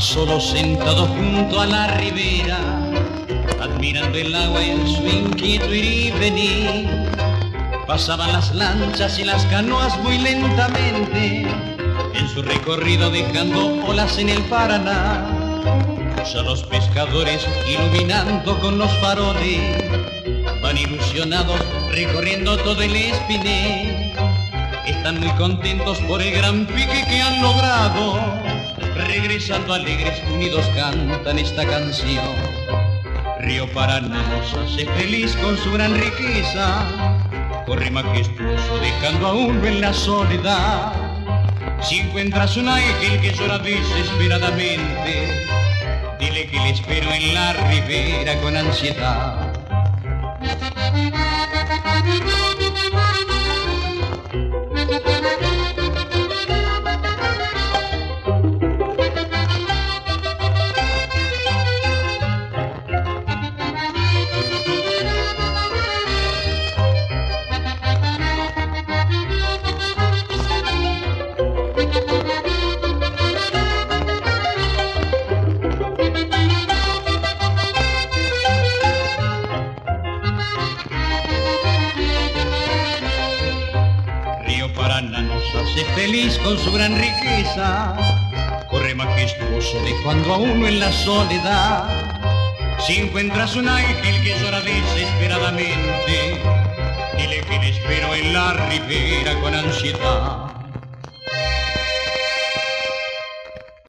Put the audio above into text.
solo sentado junto a la ribera, admirando el agua en su inquieto ir y venir. Pasaban las lanchas y las canoas muy lentamente en su recorrido dejando olas en el Paraná. Ya los pescadores iluminando con los faroles van ilusionados recorriendo todo el Espinel. Están muy contentos por el gran pique que han logrado. Regresando alegres unidos cantan esta canción. Río Paraná nos hace feliz con su gran riqueza. Corre majestuoso dejando a uno en la soledad. Si encuentras un ángel que llora desesperadamente, dile que le espero en la ribera con ansiedad. Paraná nos hace feliz con su gran riqueza. Corre majestuoso dejando a uno en la soledad. Si encuentras un ángel que llora desesperadamente, dile que le espero en la ribera con ansiedad.